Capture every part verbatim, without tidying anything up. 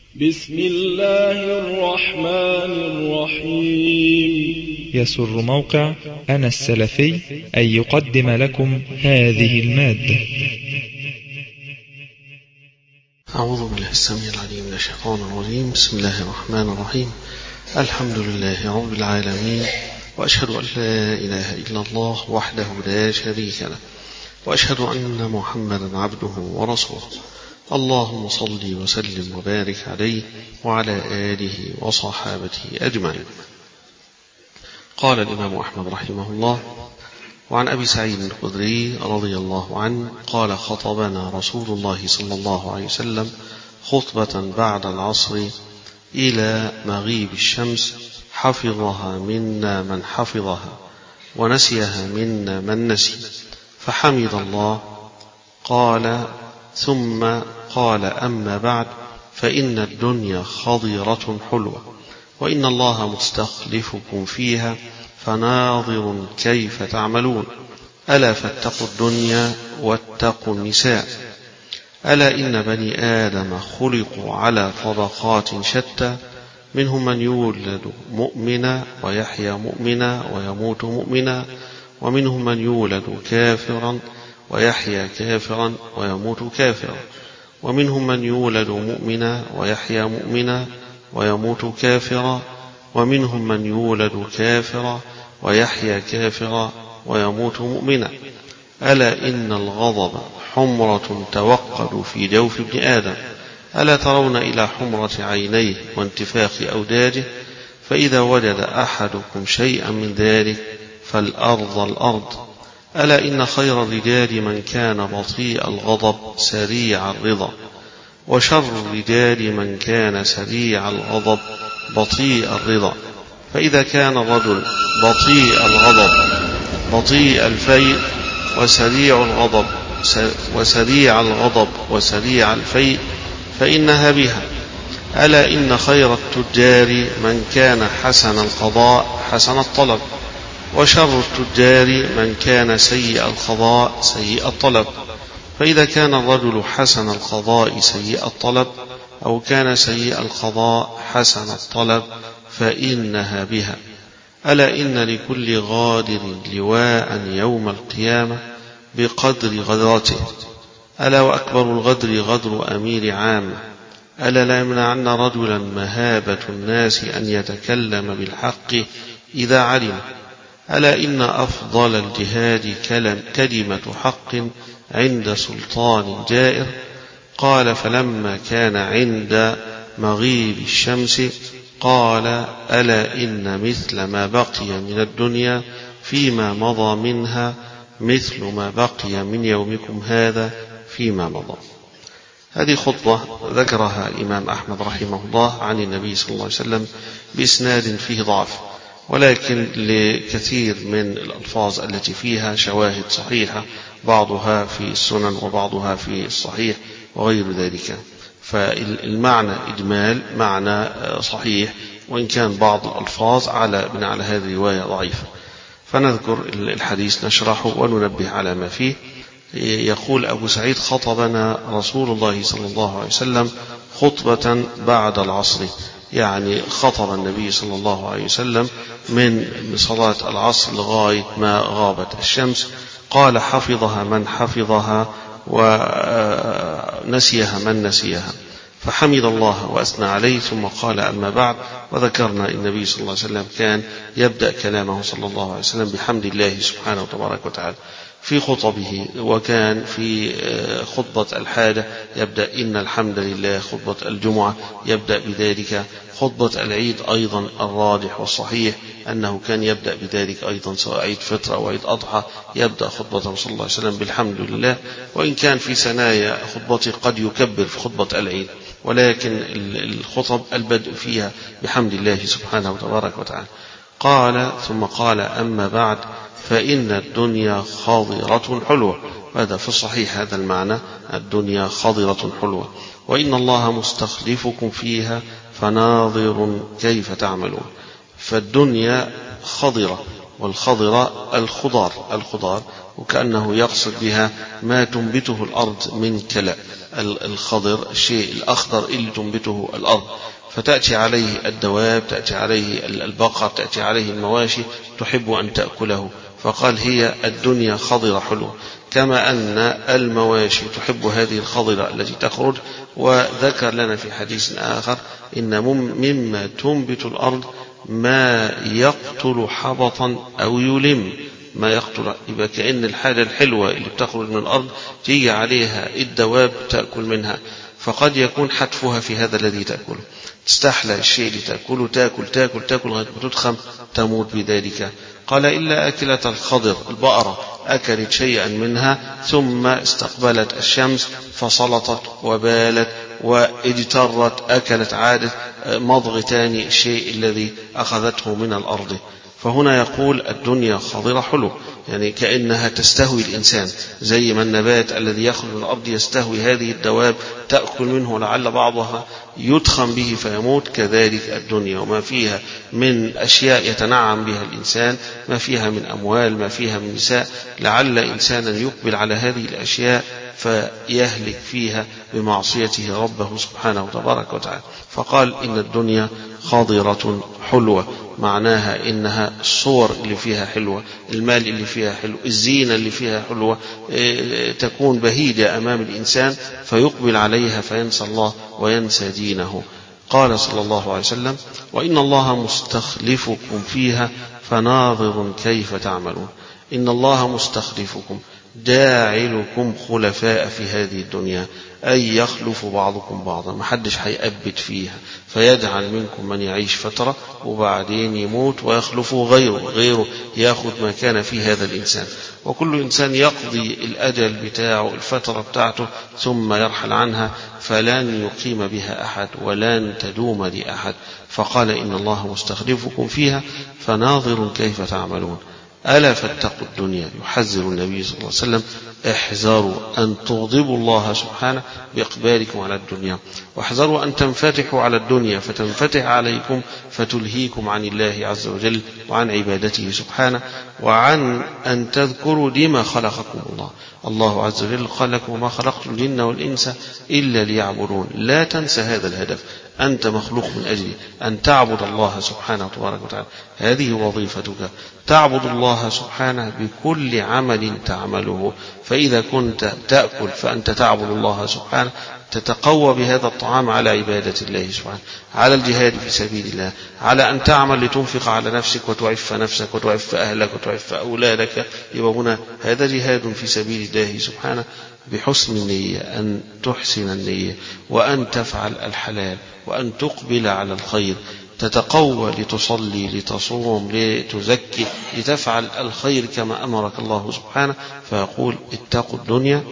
بسم الله الرحمن الرحيم. يسر موقع أنا السلفي أن يقدم لكم هذه المادة. أعوذ بالله السميع العليم من الشيطان الرجيم. بسم الله الرحمن الرحيم. الحمد لله رب العالمين، وأشهد أن لا إله إلا الله وحده لا شريك له، وأشهد أن محمدا عبده ورسوله. اللهم صل وسلم وبارك عليه وعلى آله وصحابته أجمعين. قال الإمام أحمد رحمه الله: وعن أبي سعيد الخدري رضي الله عنه قال: خطبنا رسول الله صلى الله عليه وسلم خطبة بعد العصر إلى مغيب الشمس، حفظها منا من حفظها ونسيها منا من نسي، فحمد الله. قال: ثم قال: أما بعد، فإن الدنيا خضرة حلوة، وإن الله مستخلفكم فيها فناظر كيف تعملون. ألا فاتقوا الدنيا واتقوا النساء. ألا إن بني آدم خلقوا على طبقات شتى، منهم من يولد مؤمنا ويحيى مؤمنا ويموت مؤمنا، ومنهم من يولد كافرا ويحيى كافرا ويموت كافرا، ومنهم من يولد مؤمنا ويحيى مؤمنا ويموت كافرا، ومنهم من يولد كافرا ويحيى كافرا ويموت مؤمنا. ألا إن الغضب حمرة توقد في جوف ابن آدم. ألا ترون إلى حمرة عينيه وانتفاخ أوداجه؟ فإذا وجد أحدكم شيئا من ذلك فالأرض الأرض. ألا إن خير الرجال من كان بطيء الغضب سريع الرضا، وشر الرجال من كان سريع الغضب بطيء الرضا. فإذا كان الرجل بطيء الغضب بطيء الفيء وسريع الغضب وسريع الغضب وسريع الفيء فإنها بها. ألا إن خير التجار من كان حسن القضاء حسن الطلب، وشر التجار من كان سيء القضاء سيء الطلب. فإذا كان الرجل حسن القضاء سيء الطلب، أو كان سيء القضاء حسن الطلب، فإنها بها. ألا إن لكل غادر لواء يوم القيامة بقدر غدرته. ألا وأكبر الغدر غدر أمير عامة. ألا لا يمنعن رجلا مهابة الناس أن يتكلم بالحق إذا علم. ألا إن أفضل الجهاد كلمة حق عند سلطان جائر. قال: فلما كان عند مغيب الشمس قال: ألا إن مثل ما بقي من الدنيا فيما مضى منها مثل ما بقي من يومكم هذا فيما مضى. هذه خطبة ذكرها الإمام أحمد رحمه الله عن النبي صلى الله عليه وسلم بإسناد فيه ضعف، ولكن لكثير من الألفاظ التي فيها شواهد صحيحة، بعضها في السنن وبعضها في الصحيح وغير ذلك. فالمعنى إجمال معنى صحيح، وإن كان بعض الألفاظ على من على هذه الرواية ضعيفة. فنذكر الحديث نشرحه وننبه على ما فيه. يقول أبو سعيد: خطبنا رسول الله صلى الله عليه وسلم خطبة بعد العصر، يعني خطب النبي صلى الله عليه وسلم من صلاة العصر لغاية ما غابت الشمس. قال: حفظها من حفظها ونسيها من نسيها، فحمد الله وأثنى عليه. ثم قال: أما بعد. وذكرنا النبي صلى الله عليه وسلم كان يبدأ كلامه صلى الله عليه وسلم بحمد الله سبحانه وتبارك وتعالى في خطبه، وكان في خطبة الحاجة يبدأ إن الحمد لله. خطبة الجمعة يبدأ بذلك. خطبة العيد أيضا الراجح والصحيح أنه كان يبدأ بذلك أيضا، سواء عيد فطر أو عيد أضحى يبدأ خطبته صلى الله عليه وسلم بالحمد لله. وإن كان في ثنايا خطبته قد يكبر في خطبة العيد، ولكن الخطب البدء فيها بحمد الله سبحانه وتبارك وتعالى. قال: ثم قال: أما بعد، فإن الدنيا خاضرة حلوة. هذا في الصحيح هذا المعنى: الدنيا خاضرة حلوة، وإن الله مستخلفكم فيها فناظر كيف تعملون. فالدنيا خضرة، والخضر الخضار الخضار وكأنه يقصد بها ما تنبته الأرض من كلأ. الخضر الشيء الأخضر اللي تنبته الأرض، فتأتي عليه الدواب، تأتي عليه البقر، تأتي عليه المواشي تحب أن تأكله، فقال هي الدنيا خضرة حلوة، كما أن المواشي تحب هذه الخضرة التي تخرج. وذكر لنا في حديث آخر إن مما تنبت الأرض ما يقتل حبطا أو يلم، ما يقتل، يبقى كأن الحاجة الحلوة اللي بتخرج من الأرض تيجي عليها الدواب تأكل منها، فقد يكون حتفها في هذا الذي تأكله، تستحلى الشيء اللي تأكله، تأكل تأكل تأكل لغاية ما تدخم تموت بذلك. قال إلا أكلة الخضر البقرة أكلت شيئا منها ثم استقبلت الشمس فسلطت وبالت واجترت، أكلت عادة مضغ تاني الشيء الذي أخذته من الأرض. فهنا يقول الدنيا خضرة حلو، يعني كأنها تستهوي الإنسان، زي ما النبات الذي يخرج من الأرض يستهوي هذه الدواب تأكل منه لعل بعضها يدخن به فيموت، كذلك الدنيا وما فيها من أشياء يتنعم بها الإنسان، ما فيها من أموال، ما فيها من نساء، لعل إنسانا يقبل على هذه الأشياء فيهلك فيها بمعصيته ربه سبحانه وتبارك وتعالى. فقال إن الدنيا خاضرة حلوة، معناها إنها الصور اللي فيها حلوة، المال اللي فيها حلو، الزينة اللي فيها حلوة، تكون بهيجة أمام الإنسان فيقبل عليها فينسى الله وينسى دينه. قال صلى الله عليه وسلم وإن الله مستخلفكم فيها فناظر كيف تعملون. إن الله مستخلفكم جاعلكم خلفاء في هذه الدنيا، أي يخلف بعضكم بعضا، ما حدش هيأبد فيها، فيجعل منكم من يعيش فترة وبعدين يموت ويخلفه غيره غيره يأخذ ما كان في هذا الإنسان، وكل إنسان يقضي الأجل بتاعه الفترة بتاعته ثم يرحل عنها، فلن يقيم بها أحد ولن تدوم لأحد. فقال إن الله مستخلفكم فيها فناظر كيف تعملون. ألا فاتقوا الدنيا، يحذر النبي صلى الله عليه وسلم احذروا أن تغضبوا الله سبحانه بإقبالكم على الدنيا، واحذروا أن تنفتحوا على الدنيا فتنفتح عليكم فتلهيكم عن الله عز وجل وعن عبادته سبحانه، وعن أن تذكروا لما خلقكم الله. الله عز وجل قال لكم وما خلقت الجن والإنس إلا ليعبدون. لا تنسى هذا الهدف، أنت مخلوق من أجل أن تعبد الله سبحانه وتبارك وتعالى، هذه وظيفتك، تعبد الله سبحانه بكل عمل تعمله. فإذا كنت تأكل فأنت تعبد الله سبحانه، تتقوى بهذا الطعام على عبادة الله سبحانه، على الجهاد في سبيل الله، على أن تعمل لتنفق على نفسك وتعف نفسك وتعف أهلك وتعف أولادك، يبقى هنا هذا جهاد في سبيل الله سبحانه، بحسن النية، أن تحسن النية وأن تفعل الحلال وأن تقبل على الخير، تتقوى لتصلي لتصوم لتزكي لتفعل الخير كما أمرك الله سبحانه. فيقول اتقوا الدنيا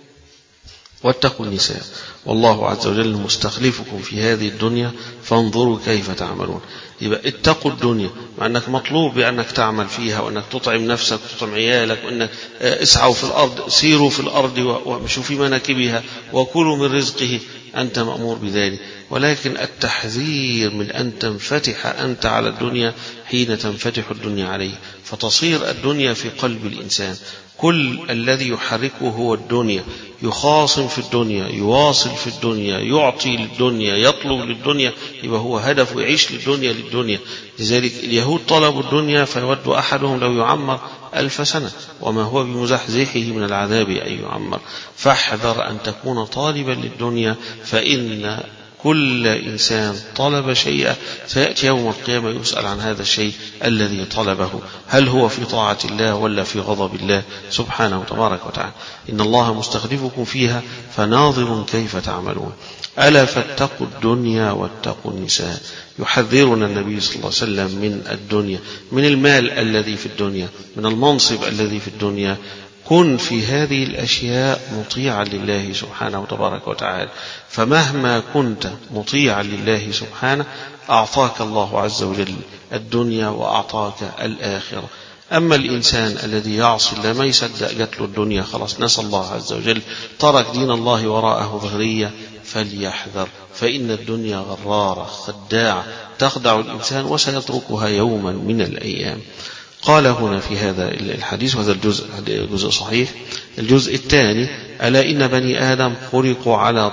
واتقوا النساء، والله عز وجل مستخلفكم في هذه الدنيا فانظروا كيف تعملون. يبقى اتقوا الدنيا، مع أنك مطلوب بأنك تعمل فيها وأنك تطعم نفسك وتطعم عيالك، وأنك اسعوا في الأرض، سيروا في الأرض وامشوا في مناكبها وكلوا من رزقه، أنت مأمور بذلك. ولكن التحذير من أن تنفتح أنت على الدنيا حين تنفتح الدنيا عليه، فتصير الدنيا في قلب الإنسان، كل الذي يحركه هو الدنيا، يخاصم في الدنيا، يواصل في الدنيا، يعطي للدنيا، يطلب للدنيا، يبقى هو هدفه يعيش للدنيا للدنيا. لذلك اليهود طلبوا الدنيا فيود أحدهم لو يعمر ألف سنة وما هو بمزحزحه من العذاب أن يعمر. فاحذر أن تكون طالبا للدنيا، فإن كل إنسان طلب شيئا سيأتي يوم القيامة يسأل عن هذا الشيء الذي طلبه، هل هو في طاعة الله ولا في غضب الله سبحانه وتبارك وتعالى. إن الله مستخلفكم فيها فناظر كيف تعملون. ألا فاتقوا الدنيا واتقوا النساء. يحذرنا النبي صلى الله عليه وسلم من الدنيا، من المال الذي في الدنيا، من المنصب الذي في الدنيا. كن في هذه الأشياء مطيعا لله سبحانه وتبارك وتعالى، فمهما كنت مطيعا لله سبحانه أعطاك الله عز وجل الدنيا وأعطاك الآخرة. أما الإنسان الذي يعصي الله ما يصدق جات له الدنيا خلاص نسى الله عز وجل، ترك دين الله وراءه ظهرية، فليحذر، فإن الدنيا غرارة خداعة تخدع الإنسان وسيتركها يوما من الأيام. قال هنا في هذا الحديث، وهذا الجزء جزء صحيح. الجزء الثاني: ألا إن بني آدم خلقوا على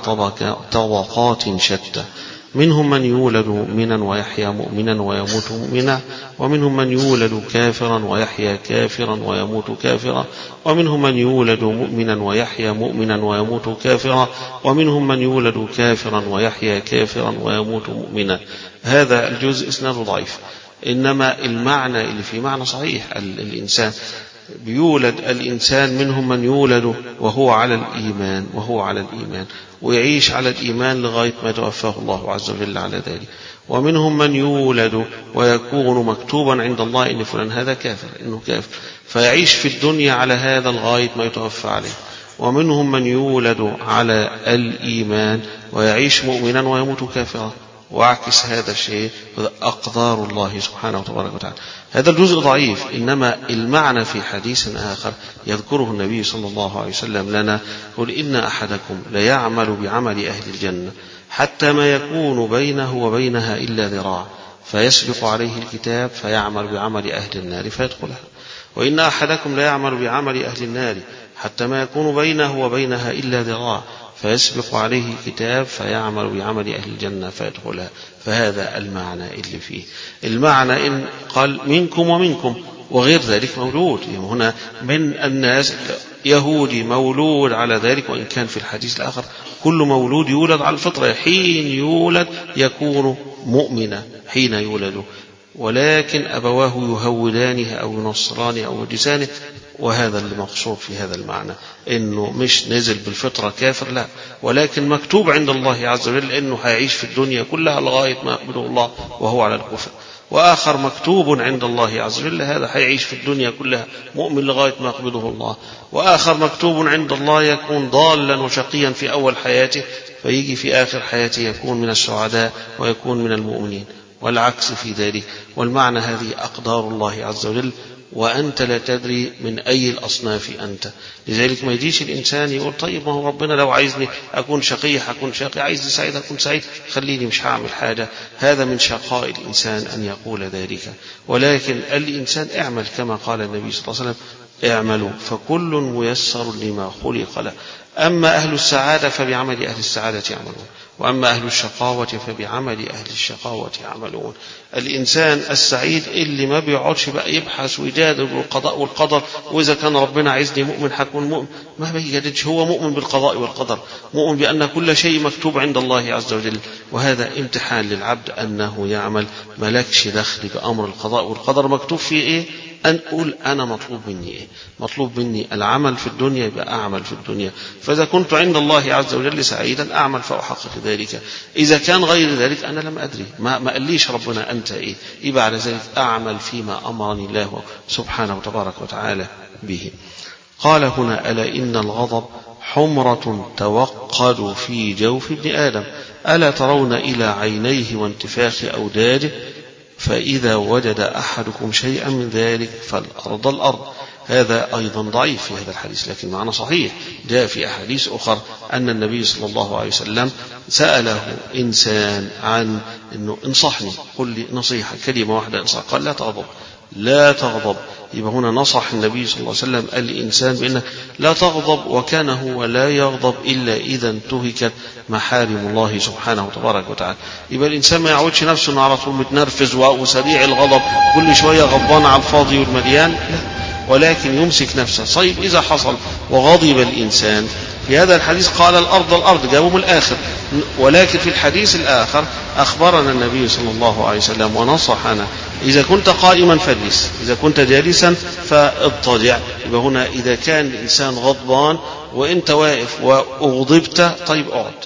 طبقات شتى، منهم من يولد مؤمنا ويحيا مؤمنا ويموت مؤمنا، ومنهم من يولد كافرا ويحيا كافرا ويموت كافرا، ومنهم من يولد مؤمنا ويحيا مؤمنا ويموت كافرا، ومنهم من يولد كافرا ويحيا كافرا ويموت مؤمنا. هذا الجزء إسناده ضعيف، إنما المعنى اللي فيه معنى صحيح. الإنسان بيولد الإنسان منهم من يولد وهو على الإيمان وهو على الإيمان ويعيش على الإيمان لغاية ما توفاه الله عز وجل على ذلك، ومنهم من يولد ويكون مكتوبا عند الله إن فلان هذا كافر، إنه كافر، فيعيش في الدنيا على هذا لغاية ما يتوفى عليه، ومنهم من يولد على الإيمان ويعيش مؤمنا ويموت كافرا، وعكس هذا الشيء أقدار الله سبحانه وتبارك وتعالى. هذا الجزء ضعيف، إنما المعنى في حديث آخر يذكره النبي صلى الله عليه وسلم لنا: قل إن أحدكم ليعمل بعمل أهل الجنة حتى ما يكون بينه وبينها إلا ذراع، فيسبق عليه الكتاب فيعمل بعمل أهل النار فيدخلها، وإن أحدكم ليعمل بعمل أهل النار حتى ما يكون بينه وبينها إلا ذراع، فيسبق عليه الكتاب فيعمل بعمل أهل الجنة فيدخلها. فهذا المعنى اللي فيه. المعنى إن قال منكم ومنكم وغير ذلك مولود، يعني هنا من الناس يهودي مولود على ذلك، وإن كان في الحديث الآخر كل مولود يولد على الفطرة، حين يولد يكون مؤمنا حين يولد، ولكن أبواه يهودانه أو ينصرانه أو يجسانه. وهذا اللي مقصود في هذا المعنى، إنه مش نزل بالفطرة كافر، لا، ولكن مكتوب عند الله عز وجل إنه هيعيش في الدنيا كلها لغاية ما يقبله الله وهو على الكفر، وآخر مكتوب عند الله عز وجل هذا هيعيش في الدنيا كلها مؤمن لغاية ما يقبله الله، وآخر مكتوب عند الله يكون ضالا وشقيا في أول حياته، فيجي في آخر حياته يكون من السعداء ويكون من المؤمنين، والعكس في ذلك. والمعنى هذه أقدار الله عز وجل، وأنت لا تدري من أي الأصناف أنت. لذلك ما يجيش الإنسان يقول طيب ما هو ربنا لو عايزني أكون شقي أكون شقي، عايزني سعيد أكون سعيد، خليني مش هعمل حاجة. هذا من شقاء الإنسان أن يقول ذلك. ولكن الإنسان اعمل كما قال النبي صلى الله عليه وسلم: اعملوا فكل ميسر لما خلق له. أما أهل السعادة فبعمل أهل السعادة يعملون، وأما أهل الشقاوة فبعمل أهل الشقاوة يعملون. الإنسان السعيد اللي ما بيقعدش بقى يبحث ويجادل بالقضاء والقدر، وإذا كان ربنا عايزني مؤمن حكون مؤمن، ما بيجادلش، هو مؤمن بالقضاء والقدر، مؤمن بأن كل شيء مكتوب عند الله عز وجل. وهذا امتحان للعبد أنه يعمل، ملكش دخل بأمر القضاء والقدر، مكتوب فيه إيه أن أقول أنا مطلوب مني إيه؟ مطلوب مني العمل في الدنيا، يبقى أعمل في الدنيا. فإذا كنت عند الله عز وجل سعيدا أعمل فأحقق ذلك، إذا كان غير ذلك أنا لم أدري، ما, ما قاليش ربنا أنت إيه، يبقى على ذلك أعمل فيما أمرني الله سبحانه وتبارك وتعالى به. قال هنا: ألا إن الغضب حمرة توقد في جوف ابن آدم، ألا ترون إلى عينيه وانتفاخ أوداده، فإذا وجد أحدكم شيئا من ذلك فالأرض الأرض. هذا أيضا ضعيف في هذا الحديث، لكن معنى صحيح. جاء في أحاديث أخرى أن النبي صلى الله عليه وسلم سأله إنسان عن أنه انصحني، قل لي نصيحة كلمة واحدة انصح، قال لا تغضب لا تغضب. يبقى هنا نصح النبي صلى الله عليه وسلم الإنسان بأنه لا تغضب، وكان هو لا يغضب إلا إذا انتهكت محارم الله سبحانه وتبارك وتعالى. يبقى الإنسان ما يعودش نفسه أنه على طول متنرفز وسريع الغضب كل شوية غضبان على الفاضي والمليان، لا، ولكن يمسك نفسه. طيب إذا حصل وغضب الإنسان، في هذا الحديث قال الأرض الأرض، جابوا من الآخر، ولكن في الحديث الآخر أخبرنا النبي صلى الله عليه وسلم ونصحنا: إذا كنت قائما فاجلس، إذا كنت جالسا فاضطجع. يبقى هنا إذا كان الإنسان غضبان وإنت واقف وأغضبت، طيب اقعد.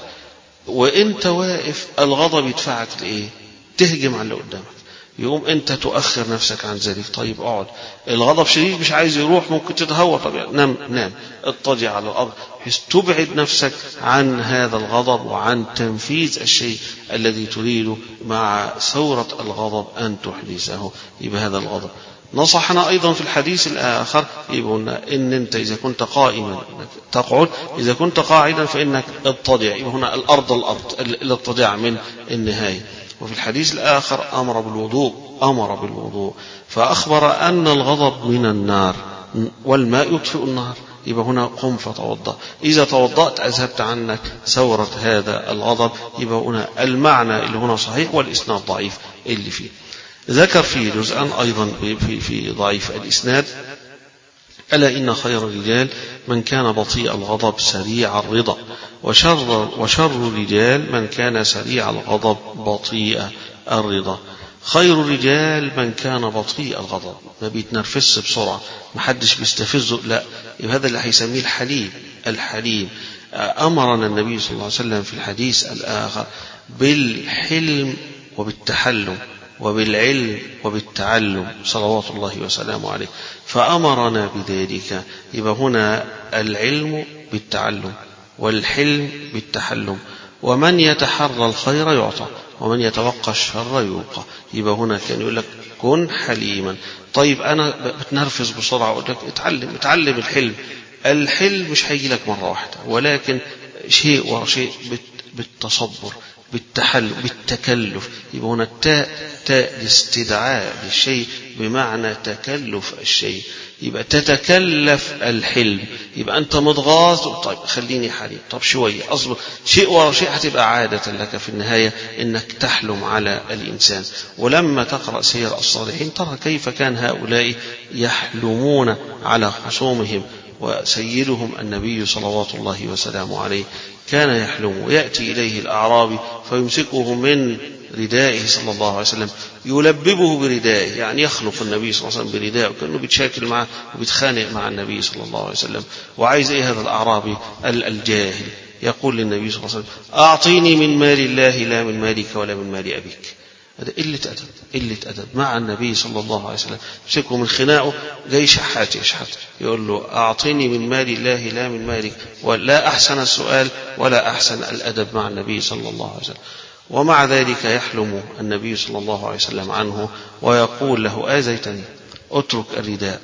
وإنت واقف الغضب يدفعك لإيه؟ تهجم على اللي قدامك، يقوم أنت تؤخر نفسك عن ذلك، طيب اقعد. الغضب شديد مش عايز يروح، ممكن تتهور، طبعا نام نام اضطجع على الأرض، بحيث تبعد نفسك عن هذا الغضب وعن تنفيذ الشيء الذي تريد مع ثورة الغضب أن تحدثه. يبقى هذا الغضب. نصحنا أيضا في الحديث الآخر يقولنا إن أنت إذا كنت قائما تقعد، إذا كنت قاعدا فإنك اضطجع. يبقى هنا الأرض الأرض الاضطجاع من النهاية. وفي الحديث الآخر أمر بالوضوء أمر بالوضوء، فأخبر أن الغضب من النار والماء يطفئ النار، يبقى هنا قم فتوضأ، إذا توضأت أذهبت عنك ثورة هذا الغضب. يبقى هنا المعنى اللي هنا صحيح والإسناد ضعيف اللي فيه. ذكر فيه جزءا أيضا في, في ضعيف الإسناد: ألا إن خير الرجال من كان بطيء الغضب سريع الرضا، وشر, وشر الرجال من كان سريع الغضب بطيء الرضا. خير الرجال من كان بطيء الغضب، ما بيتنرفز بسرعة، ما حدش بيستفزه، لا، هذا اللي هيسميه الحليم. الحليم أمرنا النبي صلى الله عليه وسلم في الحديث الآخر بالحلم وبالتحلم وبالعلم وبالتعلم صلوات الله وسلامه عليه، فأمرنا بذلك. يبقى هنا العلم بالتعلم والحلم بالتحلم، ومن يتحرى الخير يعطى ومن يتوقع الشر يوقى. يبقى هنا كان يقول لك كن حليما. طيب أنا بتنرفز بسرعة، أقول لك اتعلم اتعلم الحلم. الحلم مش هيجي لك مرة واحدة، ولكن شيء ورا شيء بالتصبر بالتحل بالتكلف. يبقى هنا التاء تاء الاستدعاء للشيء بمعنى تكلف الشيء، يبقى تتكلف الحلم. يبقى أنت مضغاط، طيب خليني حليم، طب شوية أصبر، شيء ورا شيء هتبقى عادة لك في النهاية إنك تحلم على الإنسان. ولما تقرأ سير الصالحين ترى كيف كان هؤلاء يحلمون على خصومهم، وسيدهم النبي صلوات الله وسلامه عليه كان يحلم، ويأتي إليه الأعرابي فيمسكه من ردائه صلى الله عليه وسلم، يلببه بردائه، يعني يخلق النبي صلى الله عليه وسلم بردائه، وكأنه بيتشاكل معه وبيتخانق مع النبي صلى الله عليه وسلم. وعايز إيه هذا الأعرابي الجاهل؟ يقول للنبي صلى الله عليه وسلم: أعطيني من مال الله لا من مالك ولا من مال أبيك. هذا قلة أدب، قلة أدب مع النبي صلى الله عليه وسلم. يمسكه من خناقه، جاي شحات يشحت، يقول له: أعطيني من مال الله لا من مالك. ولا أحسن السؤال ولا أحسن الأدب مع النبي صلى الله عليه وسلم. ومع ذلك يحلم النبي صلى الله عليه وسلم عنه ويقول له: آذيتني، اترك الرداء.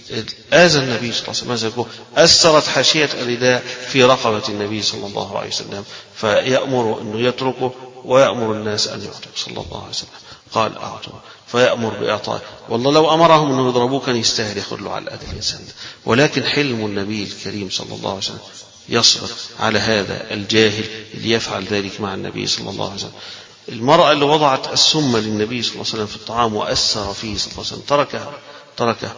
آذى النبي صلى الله عليه وسلم، أثرت حاشية الرداء في رقبة النبي صلى الله عليه وسلم، فيأمر أنه يتركه ويأمر الناس أن يعطوا صلى الله عليه وسلم. قال: أعطوا، فيأمر بإعطائه. والله لو أمرهم أنه يضربوه كان يستاهل ياخذ له على الأذى الإنسان. ولكن حلم النبي الكريم صلى الله عليه وسلم يصبر على هذا الجاهل اللي يفعل ذلك مع النبي صلى الله عليه وسلم. المرأة اللي وضعت السم للنبي صلى الله عليه وسلم في الطعام وأثر فيه صلى الله عليه وسلم تركها تركها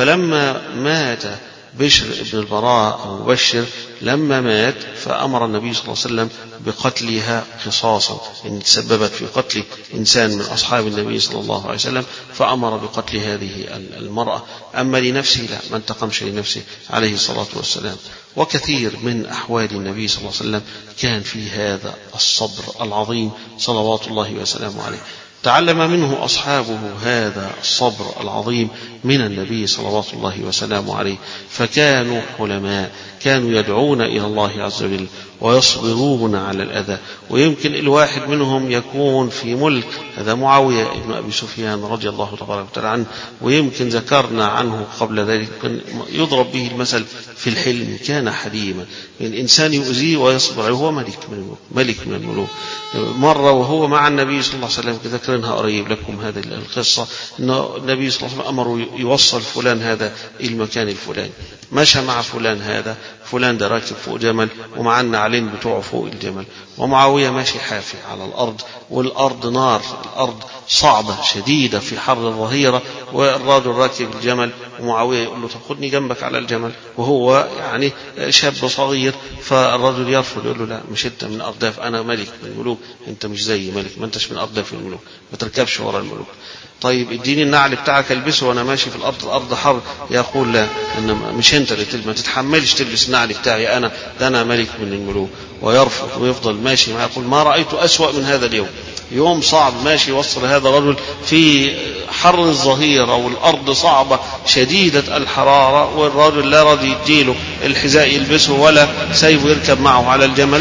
فلما مات بشر ابن البراء أو بشر، لما مات فأمر النبي صلى الله عليه وسلم بقتلها قصاصا، إن تسببت في قتل إنسان من أصحاب النبي صلى الله عليه وسلم، فأمر بقتل هذه المرأة. أما لنفسه لا، ما انتقمش لنفسه عليه الصلاة والسلام. وكثير من أحوال النبي صلى الله عليه وسلم كان في هذا الصبر العظيم صلوات الله وسلامه عليه. تعلم منه أصحابه هذا الصبر العظيم من النبي صلوات الله وسلامه عليه، فكانوا حلماء، كانوا يدعون إلى الله عز وجل ويصبرون على الأذى. ويمكن الواحد منهم يكون في ملك، هذا معاوية ابن أبي سفيان رضي الله تبارك وتعالى عنه، ويمكن ذكرنا عنه قبل ذلك يضرب به المثل في الحلم، كان حليما. الإنسان يؤذيه ويصبر، هو ملك من الملوك، ملك من الملوك. مرة وهو مع النبي صلى الله عليه وسلم، ذكرناها قريب لكم هذه القصة، أن النبي صلى الله عليه وسلم أمره يوصل فلان هذا المكان الفلاني، مشى مع فلان هذا، فلان ده راكب فوق جمل ومع النعلين بتوعه فوق الجمل، ومعاوية ماشي حافي على الأرض، والأرض نار، الأرض صعبة شديدة في حر الظهيرة، والرجل راكب الجمل، ومعاوية يقول له: طب خدني جنبك على الجمل، وهو يعني شاب صغير. فالرجل يرفض، يقول له: لا، مش انت من أرداف، أنا ملك من الملوك، انت مش زي ملك، ما انتش من أرداف الملوك، ما تركبش وراء الملوك. طيب اديني النعل بتاعك البسه وانا ماشي في الارض، الارض حر. يقول: لا، انا مش انت اللي تلبس، ما تتحملش تلبس النعل بتاعي، انا ده انا ملك من الملوك. ويرفض ويفضل ماشي معه، يقول: ما رايت اسوا من هذا اليوم، يوم صعب ماشي وصل هذا الرجل في حر الظهيرة والارض صعبة شديدة الحرارة، والرجل لا راضي يديله الحذاء يلبسه ولا سيفه يركب معه على الجمل،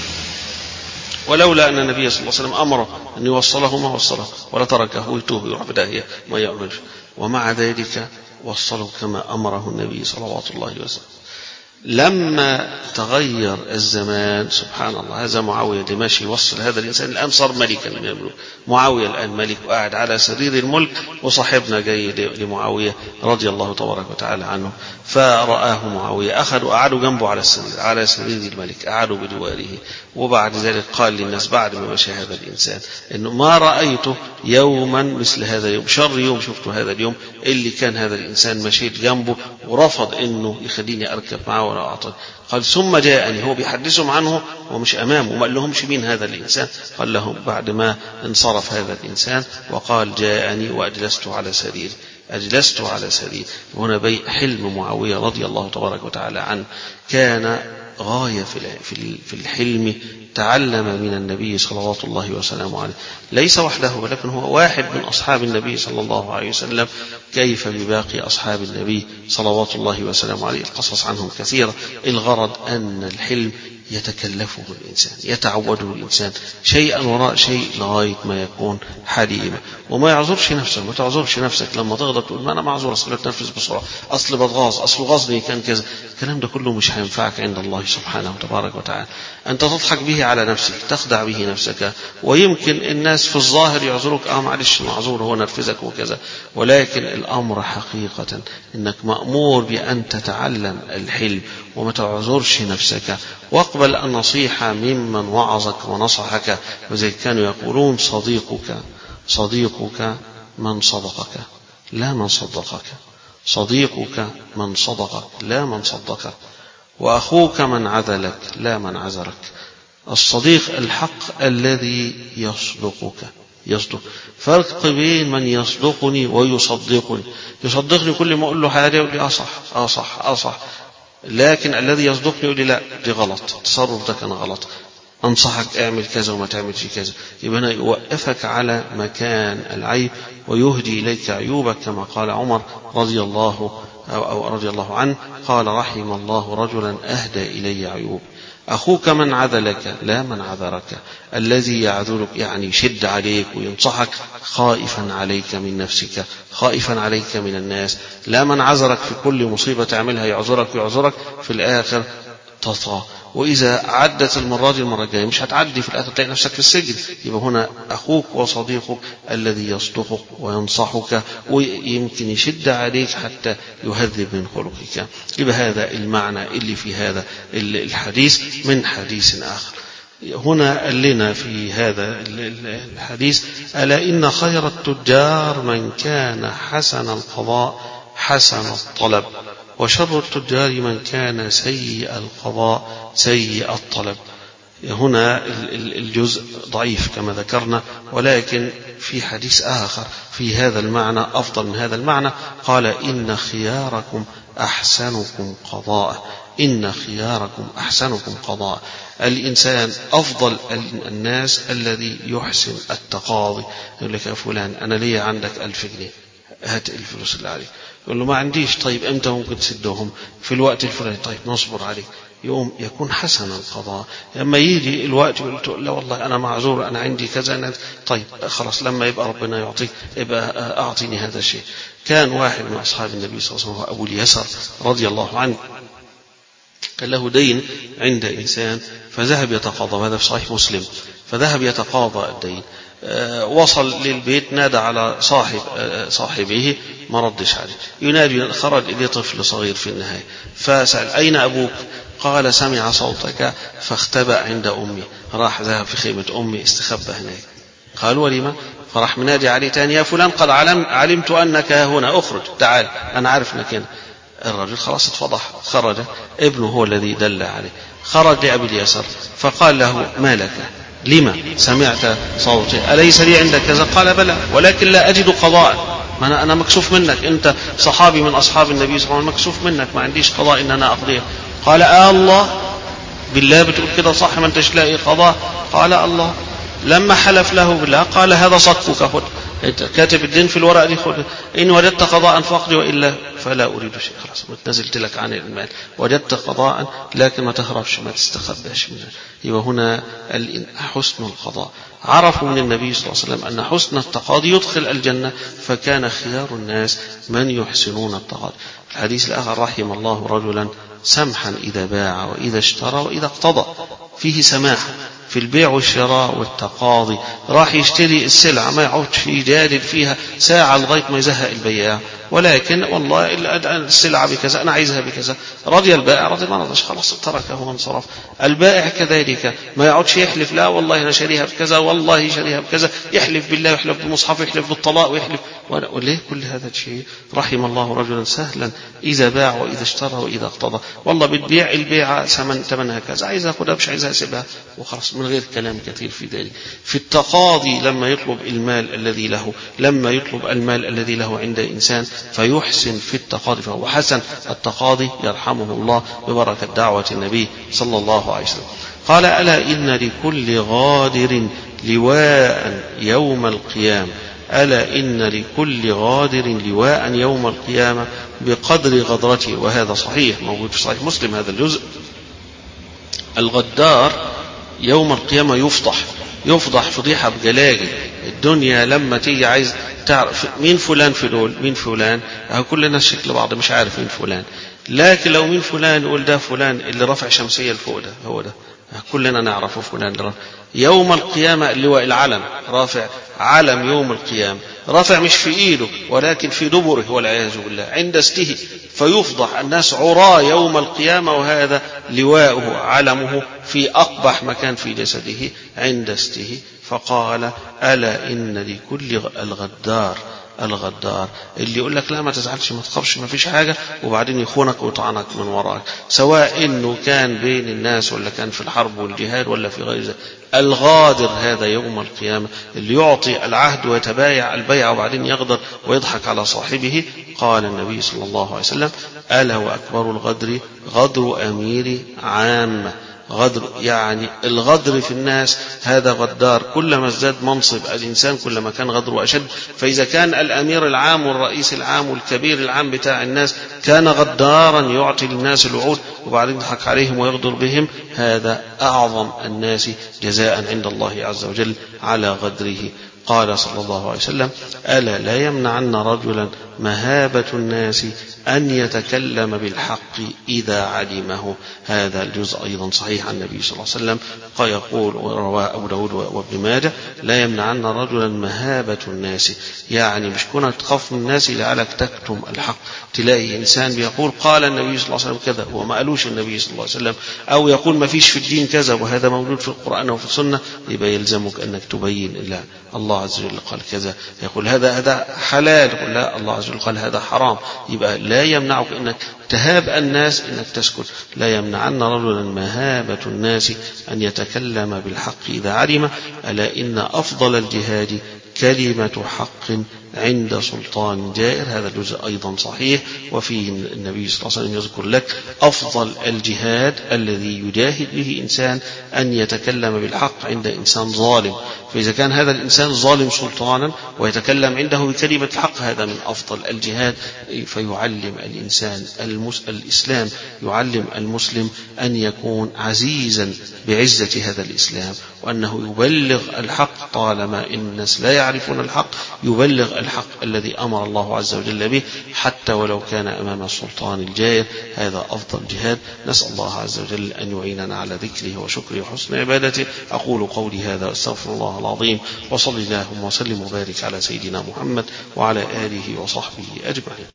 ولولا أن النبي صلى الله عليه وسلم أمره أن يوصله ما وصله، ولا تركه ويتوه يروح بداهية ما يأمرش. ومع ذلك وصله كما أمره النبي صلوات الله وسلم. لما تغير الزمان سبحان الله، هذا معاوية اللي ماشي يوصل هذا الإنسان الآن صار ملكا من الملوك. معاوية الآن ملك وقاعد على سرير الملك، وصاحبنا جاي لمعاوية رضي الله تبارك وتعالى عنه، فرآه معاوية أخذوا قعدوا جنبه على السرير على سرير الملك، قعدوا بجواره. وبعد ذلك قال للناس بعد ما مشى هذا الإنسان إنه ما رأيته يوما مثل هذا اليوم، شر يوم شفته هذا اليوم اللي كان هذا الإنسان مشيت جنبه ورفض إنه يخليني أركب معه ولا أعطي. قال ثم جاءني، هو بيحدثهم عنه ومش أمامه، وما قال لهمش مين هذا الإنسان، قال لهم بعد ما انصرف هذا الإنسان وقال جاءني وأجلست على سريري أجلست على سرير. هنا بي حلم معاوية رضي الله تبارك وتعالى عنه كان غاية في الحلم، تعلم من النبي صلوات الله وسلامه عليه، ليس وحده ولكن هو واحد من أصحاب النبي صلى الله عليه وسلم، كيف بباقي أصحاب النبي صلوات الله وسلامه عليه. القصص عنهم كثيرة، الغرض أن الحلم يتكلفه الإنسان، يتعوده الإنسان شيئا وراء شيء لغاية ما يكون حليما، وما يعذرش نفسه. ما تعذرش نفسك لما تغضب تقول ما أنا معذور، أصل بتنفس بسرعة، أصل بتغاظ، أصل غاظني كان كذا. الكلام ده كله مش هينفعك عند الله سبحانه وتبارك وتعالى. أنت تضحك به على نفسك، تخدع به نفسك، ويمكن الناس في الظاهر يعذرك آه معلش معذور هو نرفزك وكذا، ولكن الأمر حقيقة إنك مأمور بأن تتعلم الحلم وما تعذرش نفسك، واقبل النصيحة ممن وعظك ونصحك. وزي كانوا يقولون صديقك صديقك من صدقك لا من صدقك، صديقك من صدقك لا من صدقك، وأخوك من عذلك لا من عذرك. الصديق الحق الذي يصدقك يصدق. فرق بين من يصدقني ويصدقني. يصدقني كل ما أقول له حاجة يقول لي أصح أصح أصح، لكن الذي يصدقني يقول لي لا دي غلط، التصرف ده كان غلط، أنصحك اعمل كذا وما تعملش كذا. يبقى يوقفك على مكان العيب ويهدي إليك عيوبك، كما قال عمر رضي الله أو رضي الله عنه قال رحم الله رجلا أهدى إلي عيوب. أخوك من عذلك لا من عذرك، الذي يعذرك يعني يشد عليك وينصحك خائفا عليك من نفسك، خائفا عليك من الناس، لا من عذرك في كل مصيبة تعملها يعذرك ويعذرك في الآخر تطغى. وإذا عدت المرة دي المرة الجاية مش هتعدي، في الآخر تلاقي نفسك في السجن. يبقى هنا أخوك وصديقك الذي يصدقك وينصحك ويمكن يشد عليك حتى يهذب من خلقك. يبقى هذا المعنى اللي في هذا الحديث من حديث آخر. هنا قال لنا في هذا الحديث ألا إن خير التجار من كان حسن القضاء حسن الطلب، وشر التجار من كان سيء القضاء سيء الطلب. هنا الجزء ضعيف كما ذكرنا، ولكن في حديث آخر في هذا المعنى أفضل من هذا المعنى، قال إن خياركم أحسنكم قضاء، إن خياركم أحسنكم قضاء. الإنسان أفضل الناس الذي يحسن التقاضي. يقول لك يا فلان أنا لي عندك ألف جنيه، هات الفلوس اللي عليك. يقول له ما عنديش، طيب امتى ممكن تسدهم؟ في الوقت الفلاني، طيب نصبر عليك. يوم يكون حسن القضاء. لما يجي الوقت يقول لا والله أنا معذور أنا عندي كذا أنا، طيب خلاص لما يبقى ربنا يعطيك يبقى أعطيني هذا الشيء. كان واحد من أصحاب النبي صلى الله عليه وسلم أبو اليسر رضي الله عنه كان له دين عند إنسان فذهب يتقاضى، وهذا في صحيح مسلم، فذهب يتقاضى الدين. أه وصل للبيت نادى على صاحب أه صاحبه ما ردش عليه، ينادي، خرج إليه طفل صغير في النهاية فسأل أين أبوك؟ قال سمع صوتك فاختبأ عند أمي. راح ذهب في خيمة أمي استخبى هناك. قال ولما؟ فراح منادي عليه تاني يا فلان قد علم علمت أنك هنا، أخرج تعال أنا عارف أنك هنا. الرجل خلاص اتفضح، خرج، ابنه هو الذي دل عليه، خرج لأبي اليسر فقال له ما لك؟ لما سمعت صوتي؟ أليس لي عندك كذا؟ قال بلى ولكن لا أجد قضاء، ما أنا مكسوف منك، أنت صحابي من أصحاب النبي صلى الله عليه وسلم، مكسوف منك ما عنديش قضاء إن أنا أقضيه. قال آه الله بالله بتقول كده صح ما أنتش لاقي قضاء؟ قال الله. لما حلف له بالله قال هذا صكك، خذ كاتب الدين في الورقة دي، خذ إن وجدت قضاء فاقضي وإلا فلا أريد شيء، خلاص نزلت لك عن المال، وجدت قضاء لكن ما تهربش ما تستخباش منه. يبقى هنا حسن القضاء. عرفوا من النبي صلى الله عليه وسلم أن حسن التقاضي يدخل الجنة، فكان خيار الناس من يحسنون التقاضي. الحديث الآخر: رحم الله رجلا سمحا إذا باع وإذا اشترى وإذا اقتضى. فيه سماحة في البيع والشراء والتقاضي. راح يشتري السلعة ما يقعدش يجادل فيها ساعة لغاية ما يزهق البياع، ولكن والله السلعة بكذا أنا عايزها بكذا، رضي البائع رضي ما رضيش خلاص تركه وانصرف. البائع كذلك ما يقعدش يحلف لا والله أنا شاريها بكذا والله شاريها بكذا، يحلف بالله ويحلف بالمصحف ويحلف بالطلاق ويحلف وليه كل هذا الشيء. رحم الله رجلا سهلا إذا باع وإذا اشترى وإذا اقتضى. والله بتبيع البيعة ثمنها كذا، عايزها خدها مش عايزها سيبها وخلاص، من غير كلام كثير في ذلك. في التقاضي لما يطلب المال الذي له لما يطلب المال الذي له عند إنسان فيحسن في التقاضي، فهو حسن التقاضي يرحمه الله ببركة دعوة النبي صلى الله عليه وسلم. قال: ألا إن لكل غادر لواء يوم القيامة ألا إن لكل غادر لواء يوم القيامة بقدر غدرته. وهذا صحيح موجود في صحيح مسلم هذا الجزء. الغدار يوم القيامة يفضح يفضح فضيحة بجلاجل. الدنيا لما تيجي عايز تعرف مين فلان في دول مين فلان، كل الناس شكل بعض مش عارف مين فلان، لكن لو مين فلان يقول ده فلان اللي رفع شمسية لفوق ده هو ده، كلنا نعرفه فلان ده. يوم القيامة اللواء العلم رافع علم يوم القيامة، رافع مش في إيده ولكن في دبره والعياذ بالله عند استه، فيفضح الناس عراة يوم القيامة، وهذا لواءه علمه في أقبح مكان في جسده عند استه. فقال: ألا إن لكل الغدار الغدار اللي يقول لك لا ما تزعلش ما تخافش ما فيش حاجة، وبعدين يخونك ويطعنك من وراك، سواء إنه كان بين الناس ولا كان في الحرب والجهاد ولا في غير ذلك. الغادر هذا يوم القيامة اللي يعطي العهد ويتبايع البيع وبعدين يغدر ويضحك على صاحبه. قال النبي صلى الله عليه وسلم: ألا وأكبر الغدر غدر أمير عامة. غدر يعني الغدر في الناس هذا غدار. كلما ازداد منصب الإنسان كلما كان غدره أشد. فإذا كان الأمير العام والرئيس العام والكبير العام بتاع الناس كان غدارا يعطي للناس الوعود وبعدين يضحك عليهم ويغدر بهم، هذا أعظم الناس جزاء عند الله عز وجل على غدره. قال صلى الله عليه وسلم: ألا لا يمنعن رجلا مهابة الناس أن يتكلم بالحق إذا علمه. هذا الجزء أيضا صحيح عن النبي صلى الله عليه وسلم. قال يقول ورواه أبو داود وابن ماجه: لا يمنعن رجلا مهابة الناس، يعني مش كونك تخاف من الناس لعلك تكتم الحق. تلاقي إنسان بيقول قال النبي صلى الله عليه وسلم كذا هو ما قالوش النبي صلى الله عليه وسلم، أو يقول ما فيش في الدين كذا وهذا موجود في القرآن وفي السنة، يبقى يلزمك أنك تبين إلا الله عز وجل قال كذا، يقول هذا هذا حلال، يقول لا الله عز وجل قال هذا حرام. يبقى لا يمنعك انك تهاب الناس انك تسكت. لا يمنعن رجلا مهابة الناس ان يتكلم بالحق اذا علم. الا ان افضل الجهاد كلمة حق عند سلطان جائر. هذا الجزء أيضا صحيح، وفيه النبي صلى الله عليه وسلم يذكر لك أفضل الجهاد الذي يجاهد به إنسان أن يتكلم بالحق عند إنسان ظالم. فإذا كان هذا الإنسان ظالم سلطانا ويتكلم عنده بكلمة الحق هذا من أفضل الجهاد. فيعلم الإنسان المس... الإسلام يعلم المسلم أن يكون عزيزا بعزة هذا الإسلام، وأنه يبلغ الحق طالما إن الناس لا يعرفون الحق، يبلغ الحق الذي أمر الله عز وجل به حتى ولو كان أمام السلطان الجائر. هذا أفضل جهاد. نسأل الله عز وجل أن يعيننا على ذكره وشكره وحسن عبادته. أقول قولي هذا أستغفر الله العظيم، وصلى اللهم وسلم وبارك على سيدنا محمد وعلى آله وصحبه أجمعين.